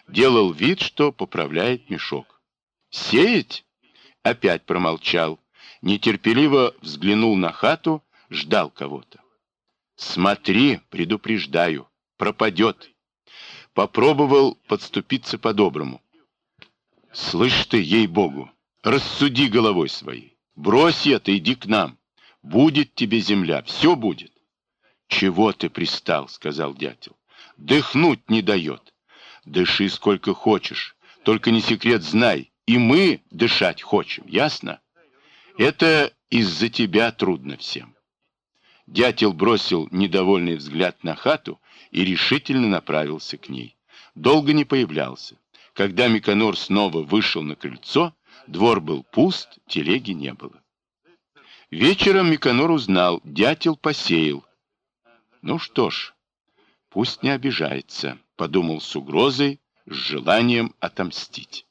делал вид, что поправляет мешок. «Сеять?» Опять промолчал, нетерпеливо взглянул на хату, ждал кого-то. «Смотри, предупреждаю, пропадет». Попробовал подступиться по-доброму. «Слышь ты, ей-богу, рассуди головой своей. Брось это, иди к нам. Будет тебе земля, все будет». «Чего ты пристал?» — сказал дятел. «Дыхнуть не дает». «Дыши сколько хочешь, только не секрет знай, и мы дышать хочем, ясно? Это из-за тебя трудно всем». Дятел бросил недовольный взгляд на хату и решительно направился к ней. Долго не появлялся. Когда Миконор снова вышел на крыльцо, двор был пуст, телеги не было. Вечером Миконор узнал, дятел посеял. «Ну что ж, пусть не обижается», — подумал с угрозой, с желанием отомстить.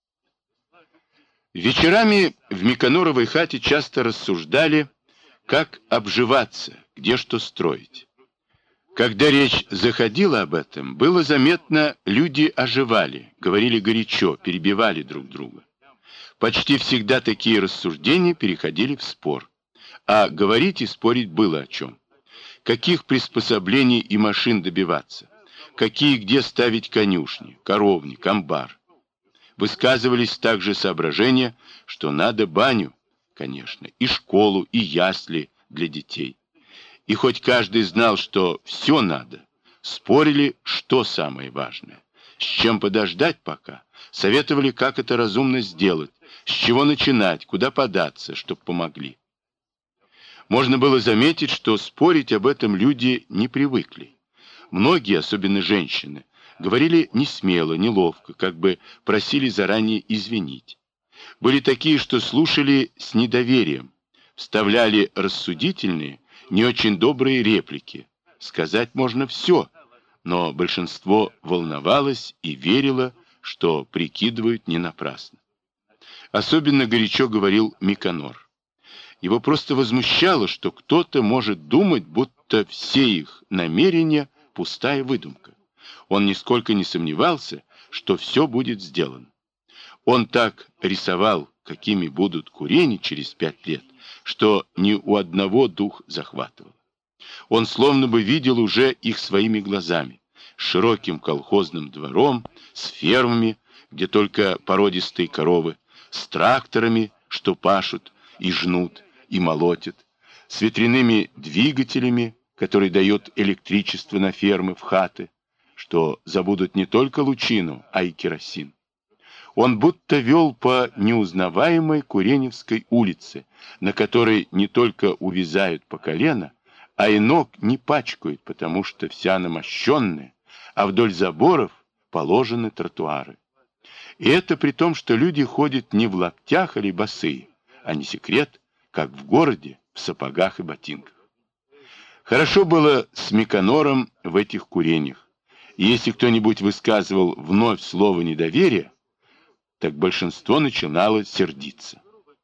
Вечерами в Миконоровой хате часто рассуждали, как обживаться, где что строить. Когда речь заходила об этом, было заметно, люди оживали, говорили горячо, перебивали друг друга. Почти всегда такие рассуждения переходили в спор. А говорить и спорить было о чем. Каких приспособлений и машин добиваться, какие где ставить конюшни, коровник, амбар. Высказывались также соображения, что надо баню, конечно, и школу, и ясли для детей. И хоть каждый знал, что все надо, спорили, что самое важное, с чем подождать пока, советовали, как это разумно сделать, с чего начинать, куда податься, чтоб помогли. Можно было заметить, что спорить об этом люди не привыкли. Многие, особенно женщины, говорили несмело, неловко, как бы просили заранее извинить. Были такие, что слушали с недоверием, вставляли рассудительные, не очень добрые реплики. Сказать можно все, но большинство волновалось и верило, что прикидывают не напрасно. Особенно горячо говорил Миконор. Его просто возмущало, что кто-то может думать, будто все их намерения – пустая выдумка. Он нисколько не сомневался, что все будет сделано. Он так рисовал, какими будут курени через 5 лет, что ни у одного дух захватывал. Он словно бы видел уже их своими глазами, с широким колхозным двором, с фермами, где только породистые коровы, с тракторами, что пашут и жнут, и молотят, с ветряными двигателями, которые дают электричество на фермы, в хаты, что забудут не только лучину, а и керосин. Он будто вел по неузнаваемой Куреневской улице, на которой не только увязают по колено, а и ног не пачкают, потому что вся намощенная, а вдоль заборов положены тротуары. И это при том, что люди ходят не в лаптях или босые, а не секрет, как в городе, в сапогах и ботинках. Хорошо было с Миконором в этих курениях, и если кто-нибудь высказывал вновь слово недоверия, так большинство начинало сердиться.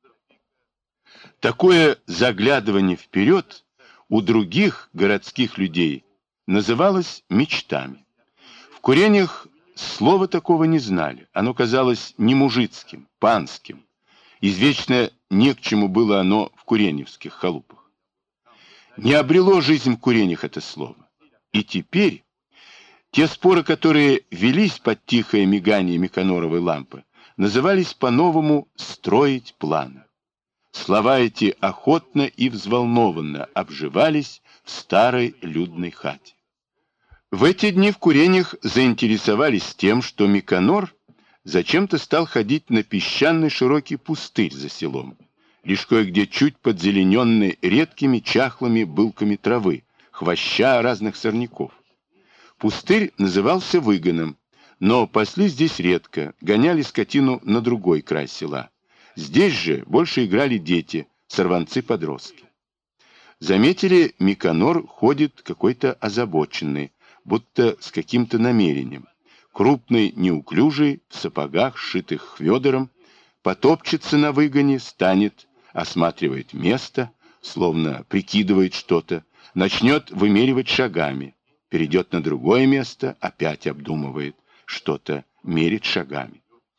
Такое заглядывание вперед у других городских людей называлось мечтами. В курениях слова такого не знали, оно казалось не мужицким, панским. Извечно не к чему было оно в куреневских халупах. Не обрело жизнь в курениях это слово. И теперь те споры, которые велись под тихое мигание Миконоровой лампы, назывались по-новому «строить планы». Слова эти охотно и взволнованно обживались в старой людной хате. В эти дни в курениях заинтересовались тем, что Миконор зачем-то стал ходить на песчаный широкий пустырь за селом, лишь кое-где чуть подзелененный редкими чахлыми былками травы, хвоща разных сорняков. Пустырь назывался выгоном, но пасли здесь редко, гоняли скотину на другой край села. Здесь же больше играли дети, сорванцы-подростки. Заметили, Миконор ходит какой-то озабоченный, будто с каким-то намерением. Крупный, неуклюжий, в сапогах, сшитых хвёдором, потопчется на выгоне, станет, осматривает место, словно прикидывает что-то, начнет вымеривать шагами, перейдет на другое место, опять обдумывает что-то, мерить шагами.